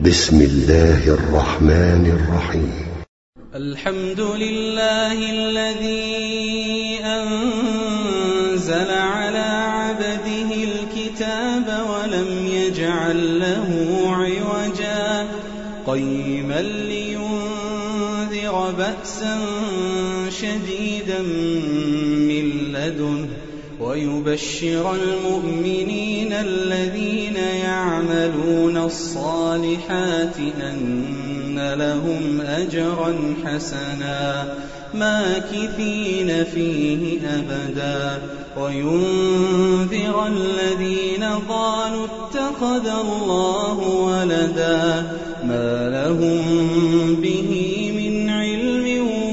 بسم الله الرحمن الرحيم. الحمد لله الذي أنزل على عبده الكتاب ولم يجعل له عوجا قيما لينذر بأسا شديدا من لدنه ويبشر المؤمنين الذين يعملون الصالحات أن لهم أجرا حسنا ماكثين فيه أبدا وينذر الذين قالوا اتخذ الله ولدا ما لهم به من علم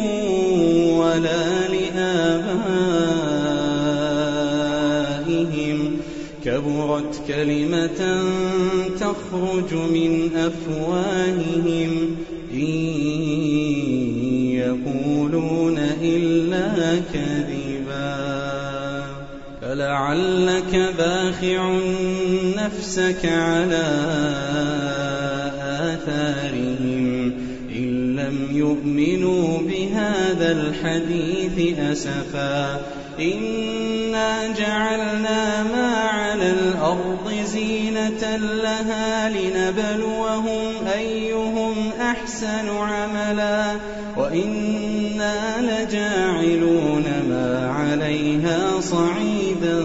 ولا لآبائهم كبرت كلمة تخرج من أفواههم إن يقولون إلا كذبا فلعلك باخع نفسك على آثارهم إن لم يؤمنوا بهذا الحديث أسفا إنا جعلنا ما على الأرض زينة لها لنبلوهم أيهم أحسن عملا وإنا لجاعلون ما عليها صعيدا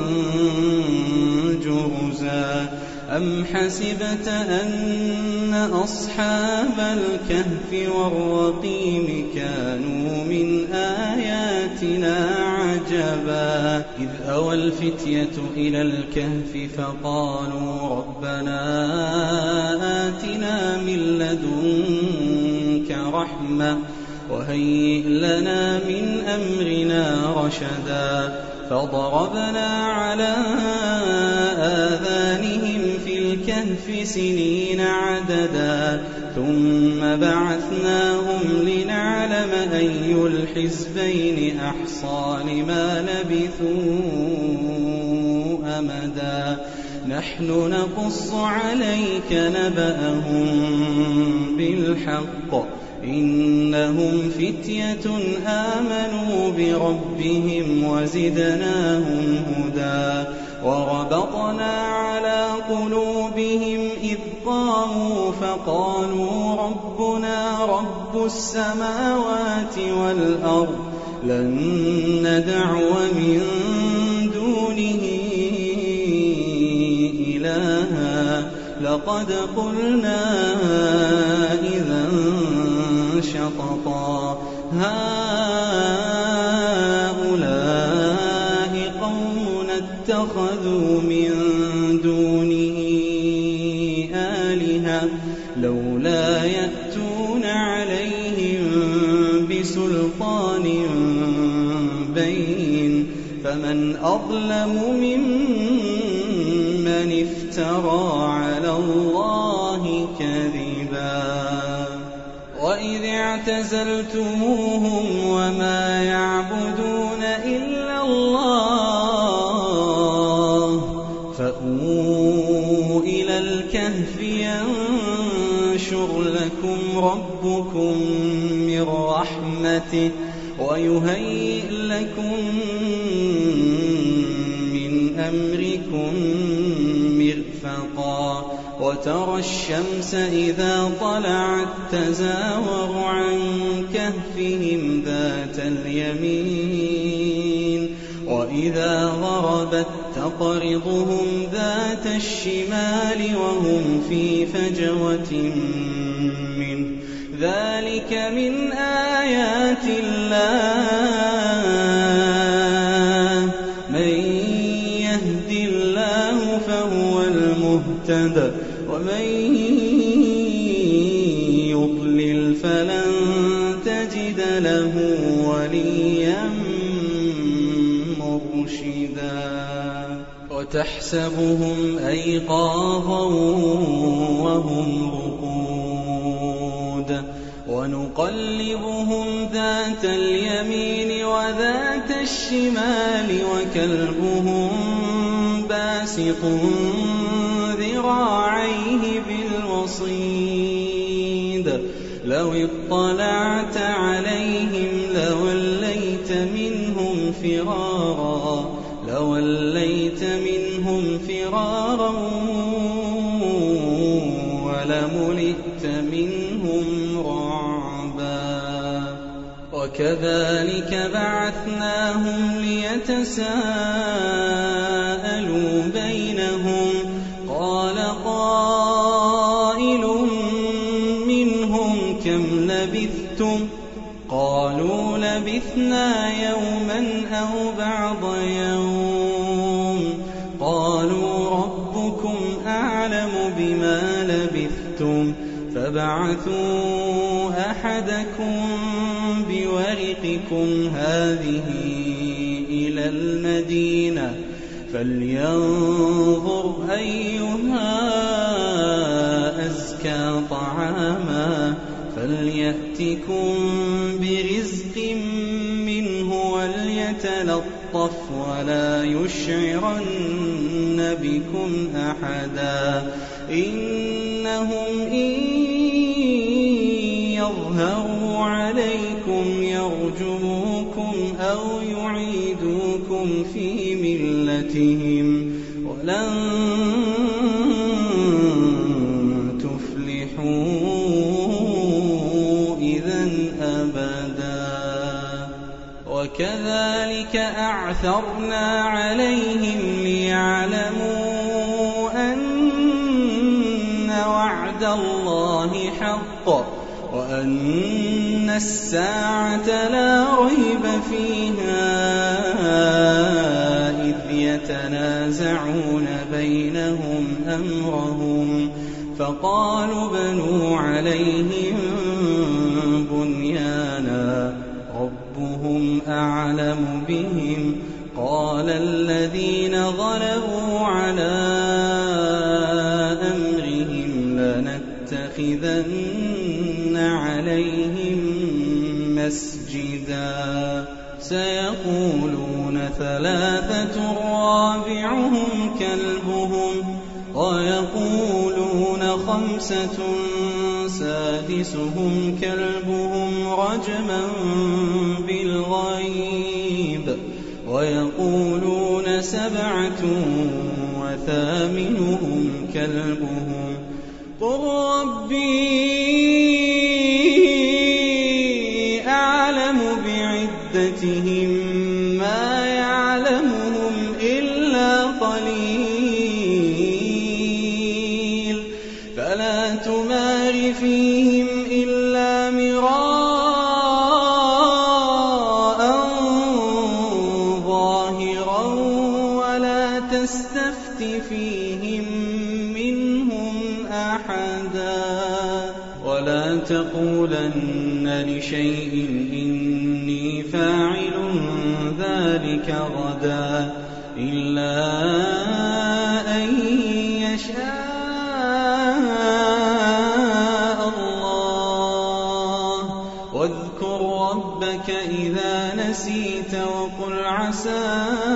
جرزا أم حسبت أن أصحاب الكهف والرقيم كانوا من آياتنا عجبا إذ أوى الفتية إلى الكهف فقالوا ربنا آتنا من لدنك رحمة وهيئ لنا من أمرنا رشدا فضربنا على آذانهم في الكهف سنين عددا ثم بعثناهم لنعلم أي الحزبين أحصى لما لبثوا أمدا نحن نقص عليك نبأهم بالحق إنهم فتية آمنوا بربهم وزدناهم هدى وربطنا على قلوبهم إذ قاموا فقالوا ربنا رب السماوات والأرض لن ندعو من دونه إلها لقد قلنا إذا شططا هؤلاء قوم اتخذوا من دونه آلهة لولا يأتون عليهم بسلطان بين فمن أظلم ممن افترى على الله كذبا وإذ اعتزلتموهم وما يعبدون إلا الله فأووا إلى الكهف ينشر لكم ربكم من رحمته ويهيئ لكم من أمركم مرفقا وترى الشمس إذا طلعت تزاور عن كهفهم ذات اليمين وإذا غربت تقرضهم ذات الشمال وهم في فجوة منه ذلك من آيات الله من يهد الله فهو المهتد ومن يضلل فلن تجد له وليا مرشدا وتحسبهم أيقاظا وهم رقود ونقلبهم ذات اليمين وذات الشمال وكلبهم باسط ذراعيه بالوصيد رصيد لو اطلعت عليهم لوليت منهم فرارا ولملئت منهم رعبا وكذلك بعثناهم ليتساءلوا بينهم قال قائل منهم كم لبثتم قالوا لبثنا يوما أو بعض يوم قالوا ربكم أعلم بما لبثتم فابعثوا أحدكم بورقكم هذه إلى المدينة فلينظر أيها أزكى طعاما فليأتكم برزق منه وليتلطف ولا يشعرن بكم أحدا إنهم إن يظهروا عليكم يرجموكم أو يعيدوكم في ملتهم ولن تفلحوا إذا أبدا وكذلك أعثرنا عليهم ليعلموا أن وعد الله حق وأن الساعة لا ريب فيها إذ يتنازعون بينهم أمرهم فقالوا بنوا عليهم بنيانا ربهم أعلم بهم قال الذين غلبوا على أمرهم لنتخذن عليهم مسجدا سيقولون ثلاثة رابعهم كلبهم ويقولون خمسة سادسهم كلبهم رجما بالغيب ويقولون سبعة وثامنهم كلبهم قل ربي أعلم بعدتهم ما يعلمهم إلا قليل فلا تمار فيهم إلا مراء ظاهرا ولا تستفت فيهم منهم أحدا ولا تقولن لشيء إني فاعل ذلك غدا إلا أن يشاء الله واذكر ربك إذا نسيت وقل عسى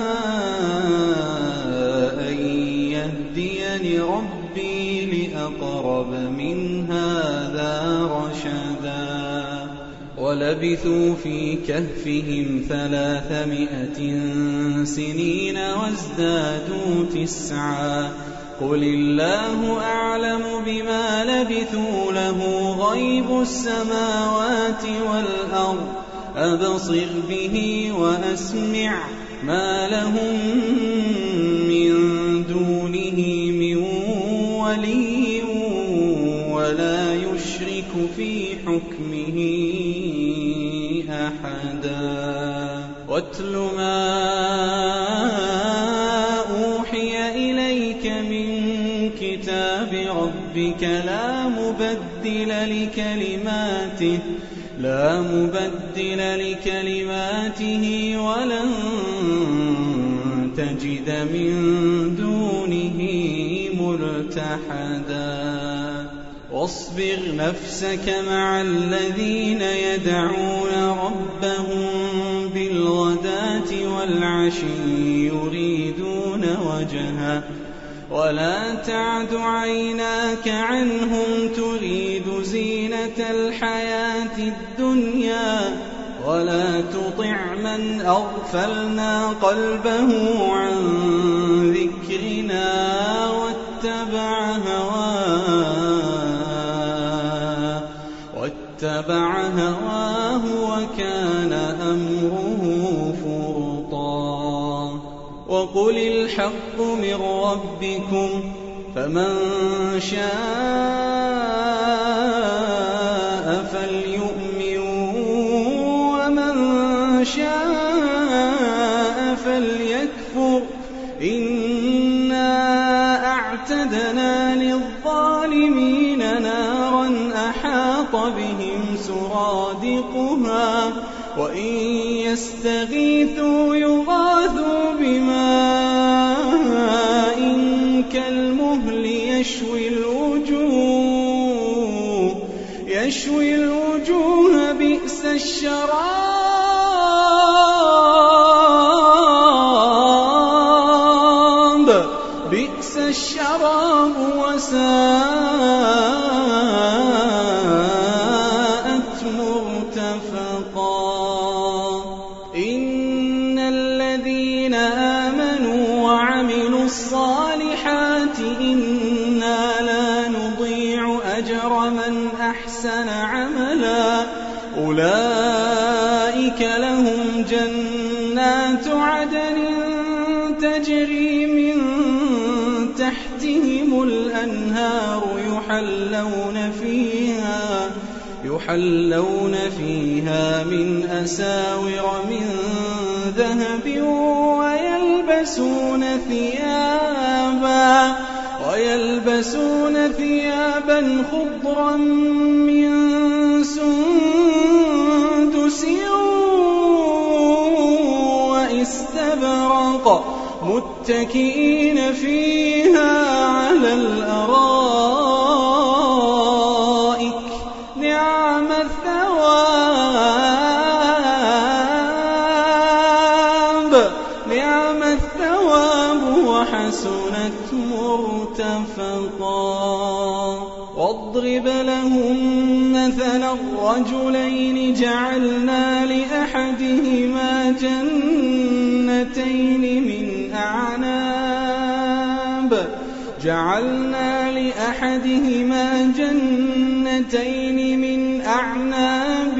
أن يهديني ربي لأقرب من هذا رشدا ولبثوا في كهفهم 300 سنين وازدادوا 9 قل الله أعلم بما لبثوا له غيب السماوات والأرض أبصر به وأسمع ما لهم من دونه من ولي ولا يشرك في حكمه أحدا واتل ما أوحي إليك من كتاب ربك لا مبدل لكلماته ولن تجد من دونه ملتحدا واصبر نفسك مع الذين يدعون ربهم بالغداة والعشي يريدون وجهه ولا تعد عيناك عنهم تريد زينة الحياة الدنيا ولا تطع من أغفلنا قلبه عن ذكرنا واتبع هواه وكان أمره فرطا وقل الحق من ربكم فمن شاء فليؤمن ومن شاء فليكفر إنا أعتدنا للظالمين نارا أحاط بهم سرادقها وإن يستغيثوا يغاثوا بماء كالمهل يشوي الوجوه بئس الشراب وساءت مرتفقا إن الذين آمنوا وعملوا الصالحات إنا لا نضيع أجر من أحسن عملا أولئك لهم جنات عدن تجري من تحتهم الأنهار يحلون فيها من أساور من ذهب ويلبسون ثيابا خضرا من سندس واستبرق متكئين فيها على الأرائك نعم الثواب وحسنت مرتفقا واضرب لهم مثلا الرجلين جعلنا لأحدهما جنتين من أعناب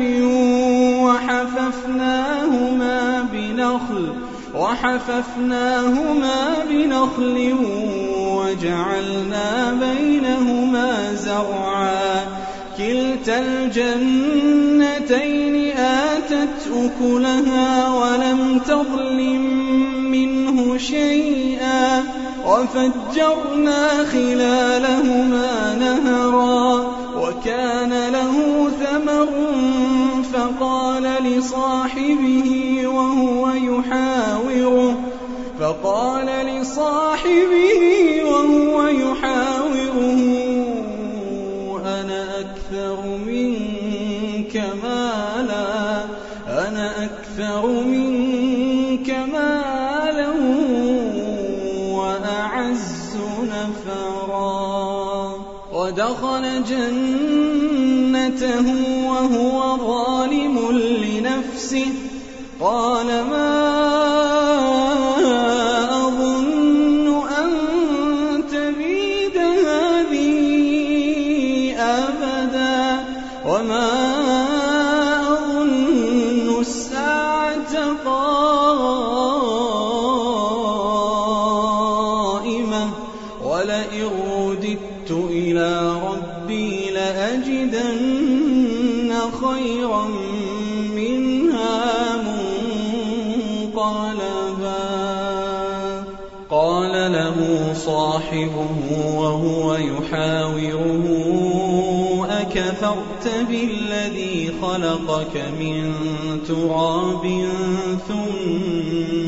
وحففناهما بنخل وجعلنا بينهما زرعا كلتا الجنتين آتت أكلها ولم تظلم منه شيئا وفجرنا خلالهما نهرا وكان له ثمر فقال لصاحبه وهو يحاوره أنا أكثر منك مالا وأعز نفرا ودخل جنته وهو ظالم لنفسه قال ما أظن أن تبيد هذه أبدا وما أظن الساعة قائمة ولئن رددت إلى ربي لأجدن خيرا قال له صاحبه وهو يحاوره أكفرت بالذي خلقك من تراب ثم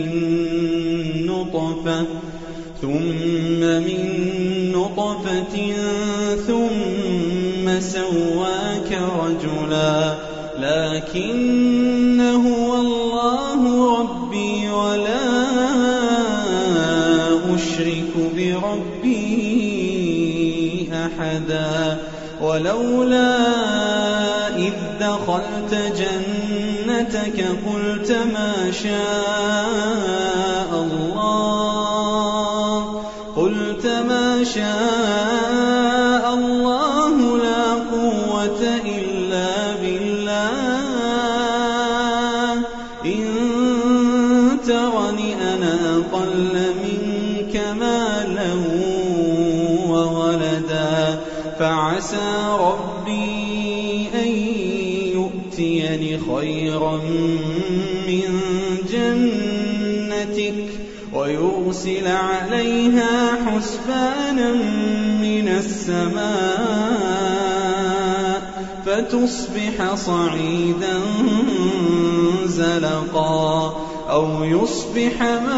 من نطفة ثم سواك رجلا لكن هو الله ربي ولا أشرك بربي أحدا ولولا إذ دخلت جنتك قلت ما شاء الله لا قوة إلا بالله إن ترني أنا أقل منك مالا وولدا فعسى ربي أن يؤتيني خيرا من جنتك ويرسل عليها حسبانا من السماء فتصبح صعيدا زلقا أو يصبح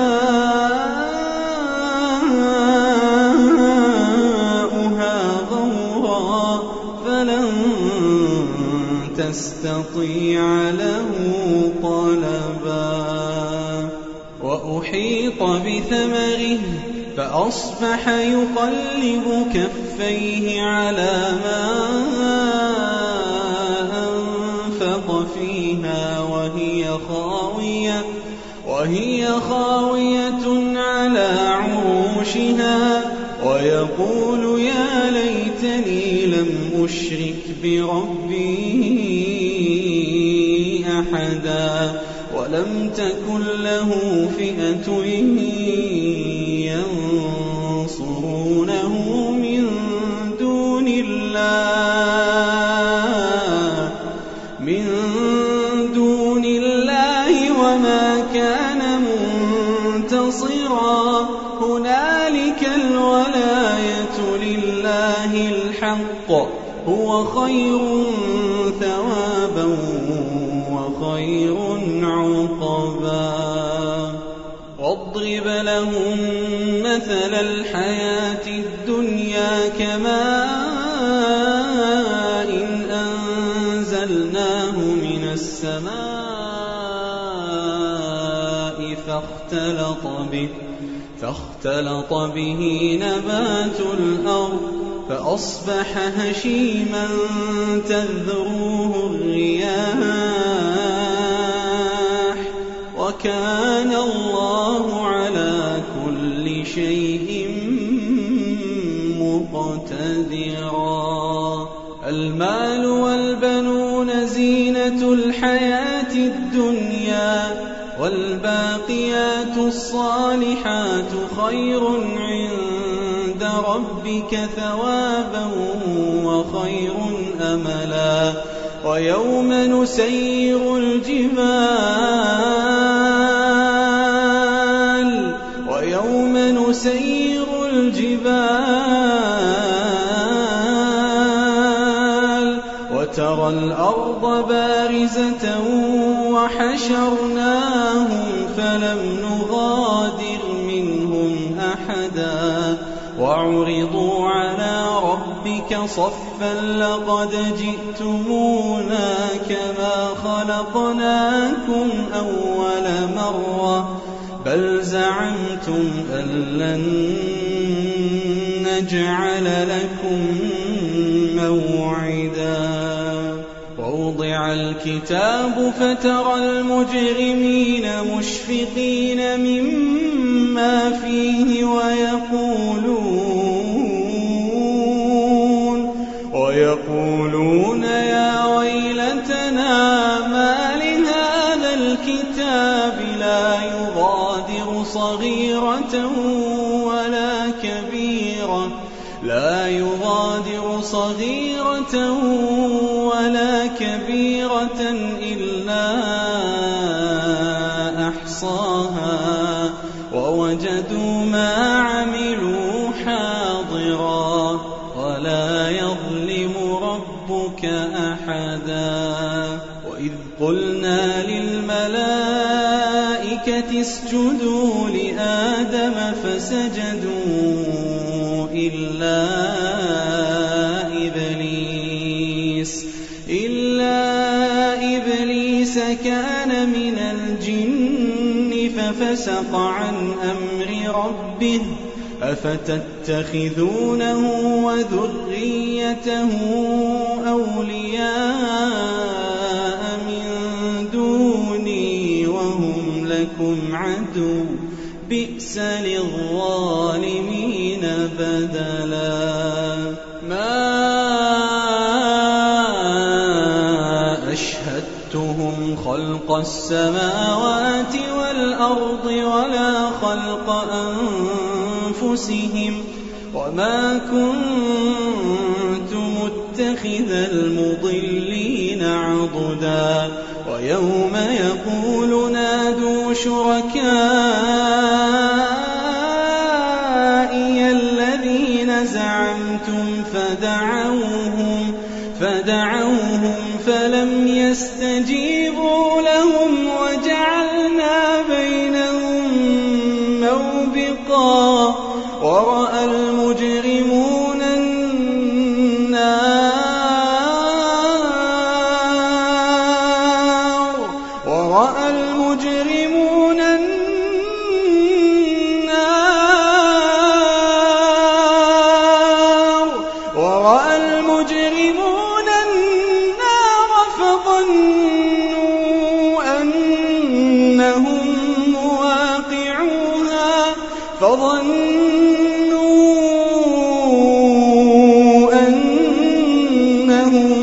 ماؤها غورا فلن تستطيع له طلبا وأحيط بثمره فأصبح يقلب كفيه على ما أنفق فيها وهي خاوية على عروشها ويقول يا ليتني لم أشرك بربي أحدا ولم تكن له فئة ينصرونه من دون الله وما كان منتصرا هنالك الولاية لله الحق هو خير ثوابا وخير عقبا واضرب لهم مثل الحياة الدنيا كماء أنزلناه من السماء فاختلط به نبات الأرض فأصبح هشيما تذروه الرياح وكان الله على كل شيء مقتدرا المال والبنون زينة الحياة الدنيا والباقيات الصالحات خير عند ربك ثوابا وخير أملا ويوم نسير الجبال وترى الأرض بارزة وحشرناهم فلم نغادر منهم أحدا وعرضوا على ربك صفا لقد جئتمونا كما خلقناكم أول مرة بل زعمتم أن لن نجعل لكم موعدا ووضع الكتاب فترى المجرمين مشفقين مما فيه ويقولون يا ويلتنا ما لهذا الكتاب لا يغادر صغيرة ولا كبيرة إلا أحصاها ووجدوا ما عملوا حاضرا ولا يظلم ربك أحدا وإذ قلنا للملائكة اسجدوا لآدم فسجدوا إلا إبليس كان من الجن ففسق عن أمر ربه أفتتخذونه وذريته أولياء من دوني وهم لكم عدو بئس للظالمين بدلا ما أشهدتهم خلق السماوات والأرض ولا خلق أنفسهم وما كنت متخذ المضلين عضدا ويوم يقول نادوا شركائي الذين زعمتم فدعوهم فلم يستجيبوا لهم وجعلنا بينهم موبقا ورأى المجرمون النار فظنوا أنهم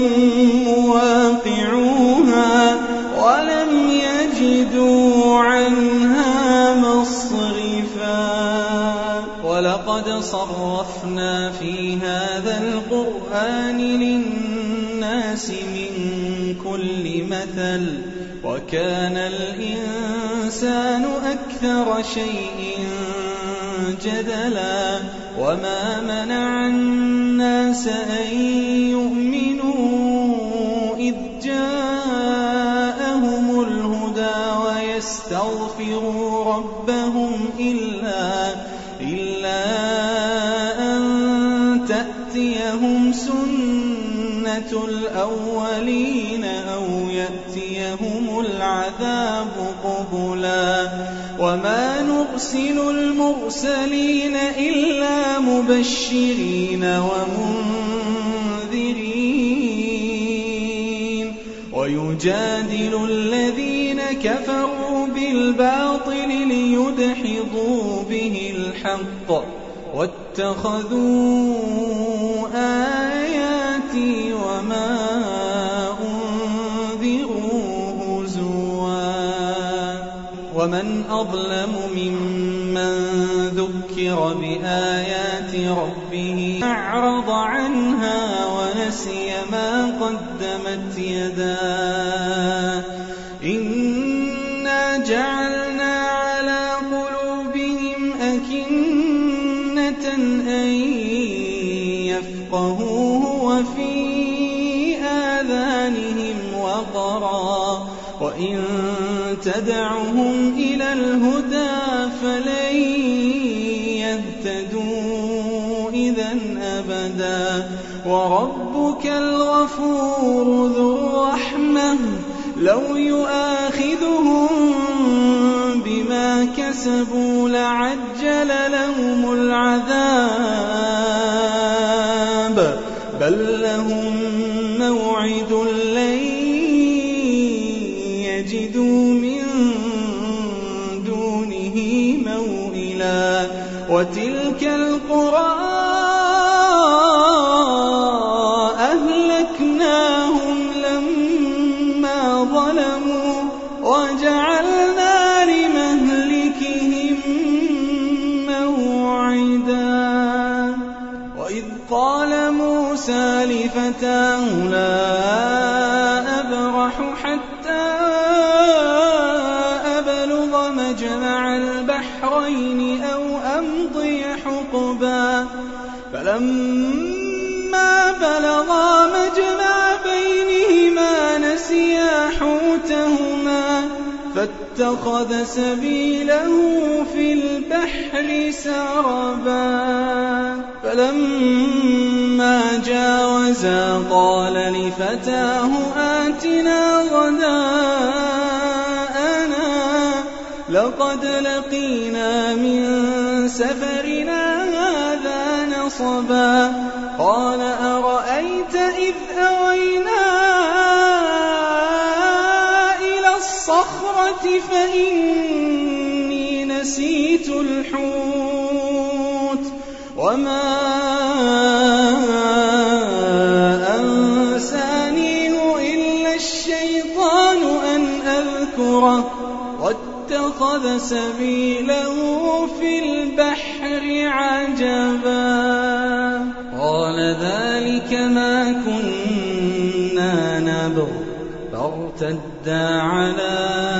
مواقعوها ولم يجدوا عنها مصرفا ولقد صرفنا في هذا القرآن للناس من كل مثل وكان الإنسان أكثر شيء جدلا وما منع الناس أن يؤمنوا إذ جاءهم الهدى ويستغفروا ربهم إلا أن تأتيهم سنة الأولين أو يأتيهم العذاب قبلا وما نرسل المرسلين إلا مبشرين ومنذرين ويجادل الذين كفروا بالباطل ليدحضوا به الحق واتخذوا آياتي وما أنذروا هزوا ومن أظلم ممن ذكر بآيات ربه أعرض عنها ونسي ما قدمت يداه إنا جعلنا على قلوبهم أكنة أن يفقهوه وفي آذانهم وقرا وإن تدعهم إلى الهدى فلن يهتدوا إذا أبدا وربك الغفور ذو الرحمة لو يؤاخذهم بما كسبوا لعجل لهم العذاب بل لهم موعد لن يجدوا من دونه موئلا وتلك القرى أهلكناهم لما ظلموا وجعلنا لمهلكهم موعدا وإذ قال موسى لفتاه لا أبرح حتى أبلغ مجمع البحرين أو أمضي حقبا فلما بلغا مجمع بينهما نسيا حوتهما فاتخذ سبيله في البحر سربا فلما جاوزا قال لفتاه آتنا غداءنا لقد لقينا من سفرنا نصبا قال أرأيت إذ أوينا إلى الصخرة فإني نسيت الحوت وما أنسانيه إلا الشيطان أن أذكره واتخذ سبيله في البحر عجبا قال ذلك ما كنا نبغ فارتدا على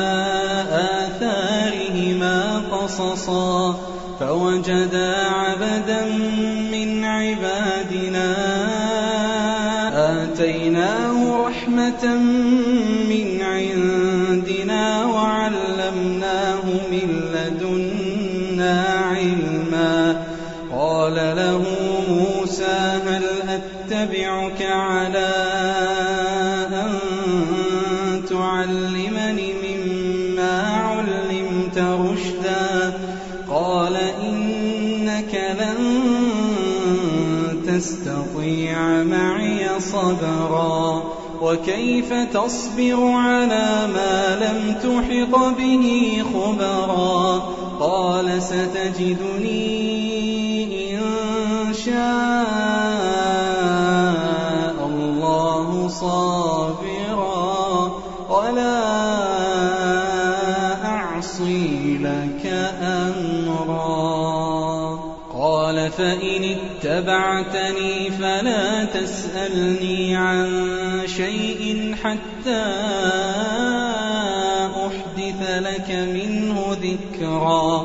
آثارهما قصصا فوجدا عبدا من عبادنا آتيناه رحمة من عندنا وعلمناه من لدنا علما قال له موسى هل أتبعك على أن تعلمني مما علمت رشدا قال إنك لن تستطيع معي صبرا وكيف تصبر على ما لم تحط به خبرا قال ستجدني إن شاء الله صابرا ولا أعصي لك أمرا قال فإن اتبعتني فلا تسألني عن شيء حتى أحدث لك منه ذكرا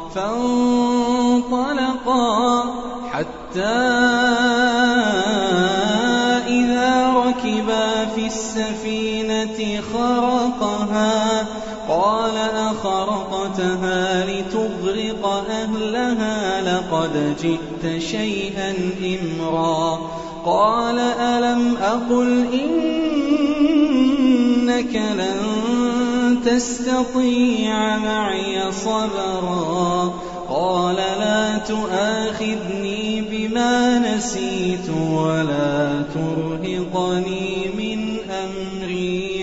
فانطلقا حتى إذا ركبا في السفينة خرقها قال أخرقتها لتغرق أهلها لقد جئت شيئا إمرا قال ألم أقل إنك لن تستطيع معي صبرا قال لا تؤاخذني بما نسيت ولا ترهقني من أمري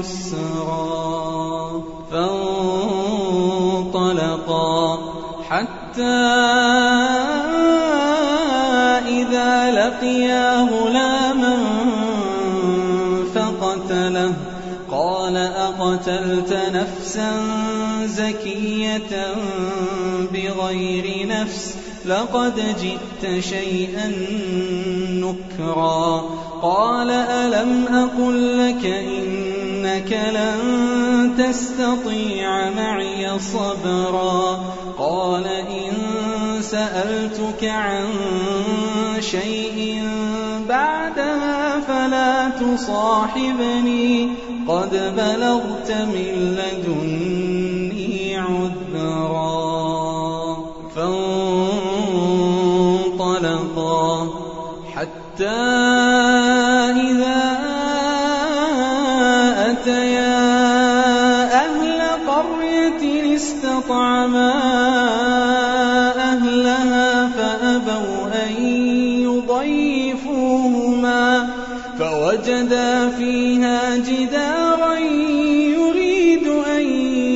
عسرا فانطلقا حتى إذا لقيا غلاما فقتله قال أقتلت نفسا زكية بغير نفس لقد جئت شيئا نكرا قال ألم أقل لك إنك لن تستطيع معي صبرا قال إن سألتك عن شيء بعدها فلا تصاحبني قد بلغت من لدني عذرا فانطلقا حتى إذا أتيا أهل قرية استطعما أهلها فأبوا أن يضيفوهما فوجدا فيها جدارا يريد أن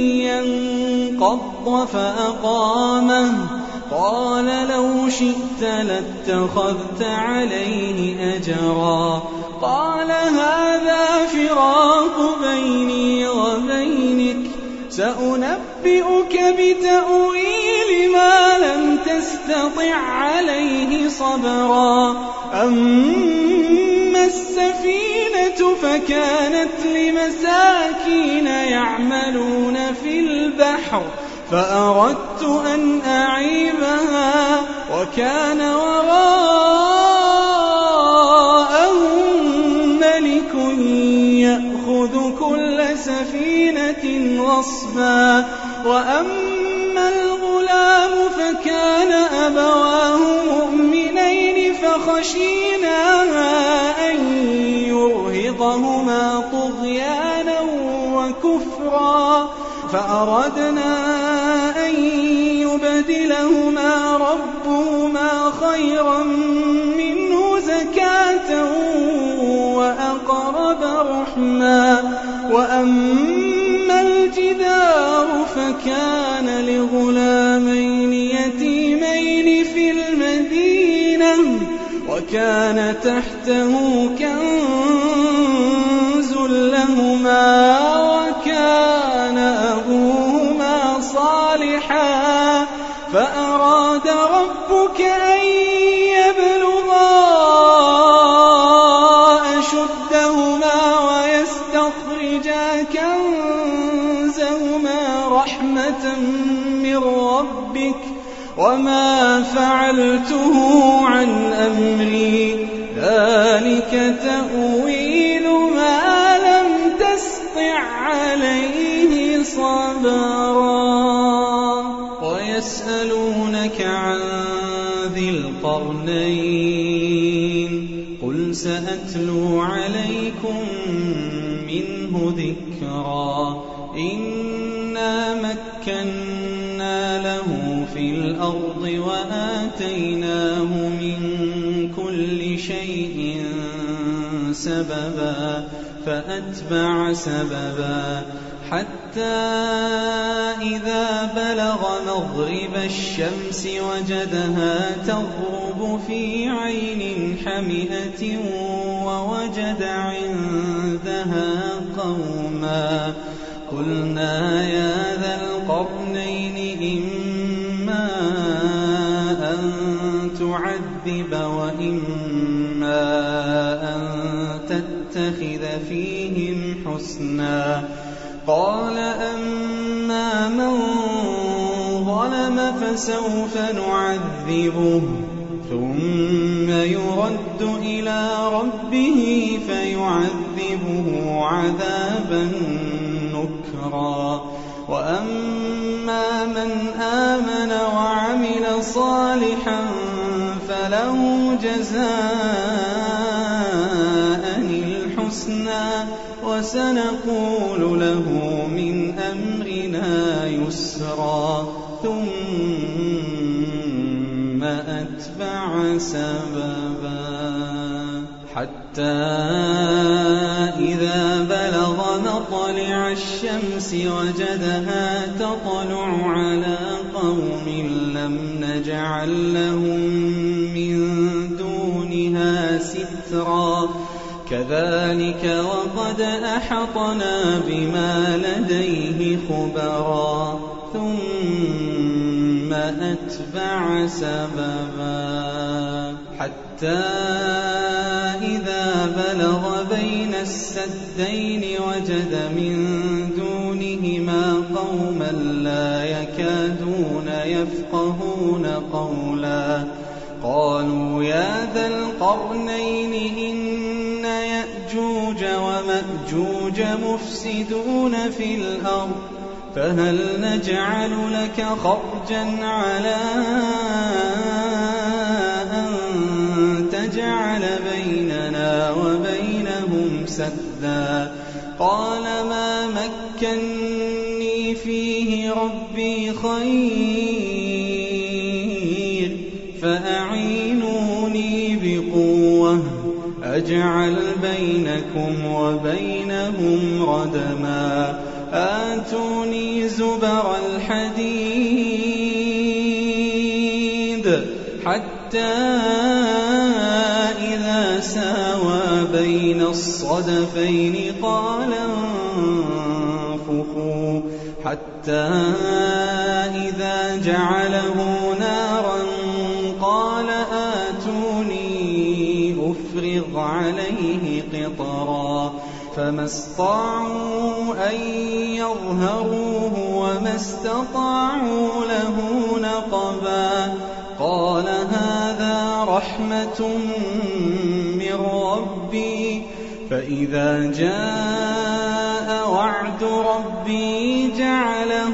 ينقض فأقامه قال لو شئت لاتخذت عليه أجرا قال هذا فراق بيني وبينك سأنبئك بتأويل ما لم تستطع عليه صبرا أما السفينة فكانت لمساكين يعملون في البحر فأردت أن أعيبها وكان وراءهم ملك يأخذ كل سفينة غصبا وأما الغلام فكان أبواه مؤمنين فخشينا أن يرهقهما طغيانا وكفرا فأردنا أن ليبدلهما ربهما خيرا منه زكاة وأقرب رحما. وأما الجدار فكان لغلامين يتيمين في المدينة وكان تحته كنز لهما وكان أبوهما صالحا فأراد ربك أن يبلغا أشدهما ويستخرجا كنزهما رحمة من ربك وما فعلته عن أمري ذلك تأويل ما لم تسطع عليه صبرا. ويسألونك عن ذي القرنين قل سأتلو عليكم منه ذكرا. إنا مكنا له في الأرض وآتيناه من كل شيء سببا فأتبع سببا حتى إذا بلغ مغرب الشمس وجدها تغرب في عين حمئة ووجد عندها قوما قلنا يا ذا القرنين إما أن تعذب وإما أن تتخذ فيهم حسنا. قال أما من ظلم فسوف نعذبه ثم يرد إلى ربه فيعذبه عذابا نكرا. وأما من آمن وعمل صالحا فله جزاء الحسنى وسنقول له من أمرنا يسرا. ثم أتبع سببا حتى إذا بلغ مطلع الشمس وجدها تطلع على قوم لم نجعل لهم من دونها سترا كذلك وقد أحطنا بما لديه خبرا. ثم أتبع سببا حتى إذا بلغ بين السدين وجد من دونهما قوما لا يكادون يفقهون قولا. قالوا يا ذا القرنين إن يأجوج ومأجوج مفسدون في الأرض فهل نجعل لك خرجا على أن تجعل بيننا وبينهم سدا. قال ما مكني فيه ربي خير فأعينوني بقوة أجعل بينكم وبينهم ردما. آتوني زبر الحديد حتى إذا ساوى بين الصدفين قال انفخوا حتى إذا جعله نارا قال آتوني أفرغ عليه قطرا. فما استطاعوا أن يظهروه وما استطاعوا له نقبا. قال هذا رحمة من ربي فإذا جاء وعد ربي جعله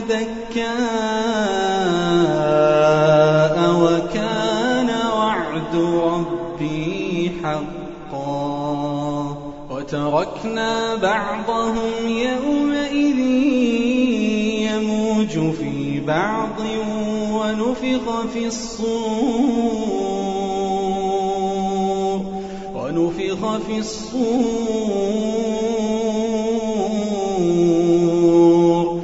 دكاء وكان وعد ربي حقا. وتركنا بعضهم يومئذ يموج في بعض ونفخ في الصور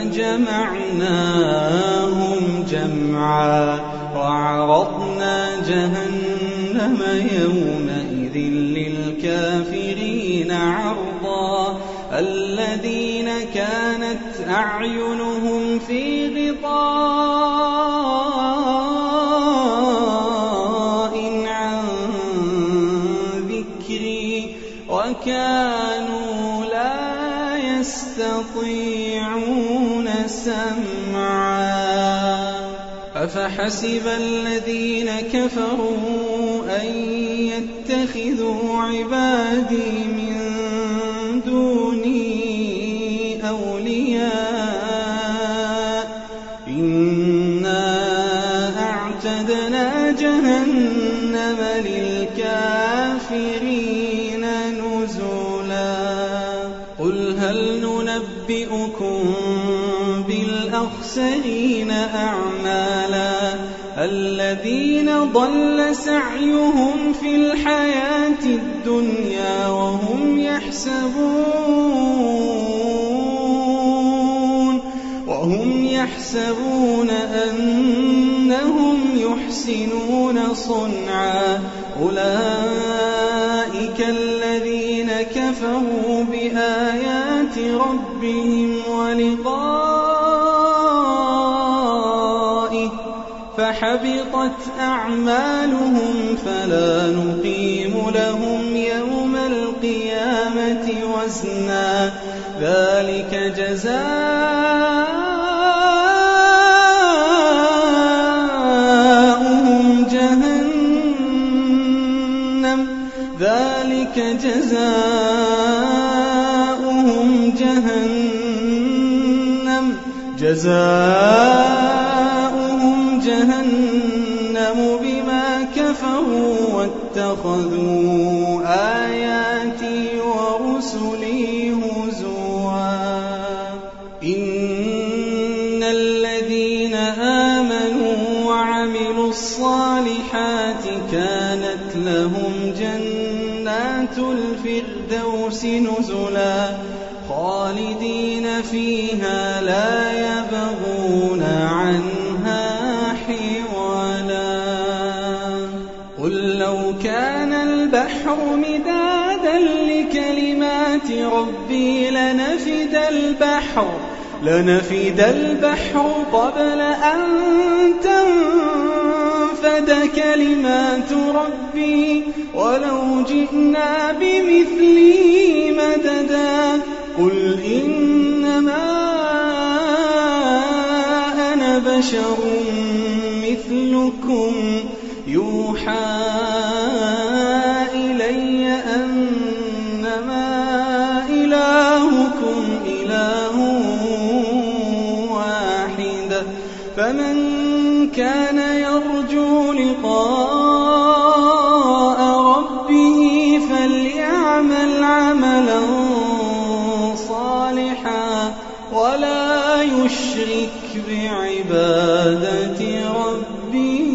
فجمعناهم جمعا وعرضنا جهنم يومئذ للكافرين عرضا الذين كانت أعينهم في غطاء عن ذكري وكانوا لا يستطيعون سمعا أفحسب الذين كفروا أن يتخذوا عبادي من دوني أولياء إنا أعتدنا جهنم للكافرين نزلا قل هل ننبئكم بالأخسرين أعمالا الذين ضل سعيهم في الحياة الدنيا وهم يحسبون أنهم يحسنون صنعا أولئك الذين كفروا بآيات ربهم ولقائه فحبطت أعمالهم فلا نقيم لهم يوم القيامة وزنا ذلك جزاؤهم جهنم بما كفروا واتخذوا آياتي ورسلي هزوا إن الذين آمنوا وعملوا الصالحات كانت لهم جنات الفردوس نزلا خالدين فيها لا يبغون عنها حولا قل لو كان البحر مدادا لكلمات ربي لنفد البحر قبل أن تنفد كلمات ربي ولو جئنا بمثله مددا قل إنما أنا بشر مثلكم يوحى إلي أنما إلهكم إله واحد فمن كان يرجو لقاء ربه فليعمل عملا صالحا ولا يشرك بعبادة ربه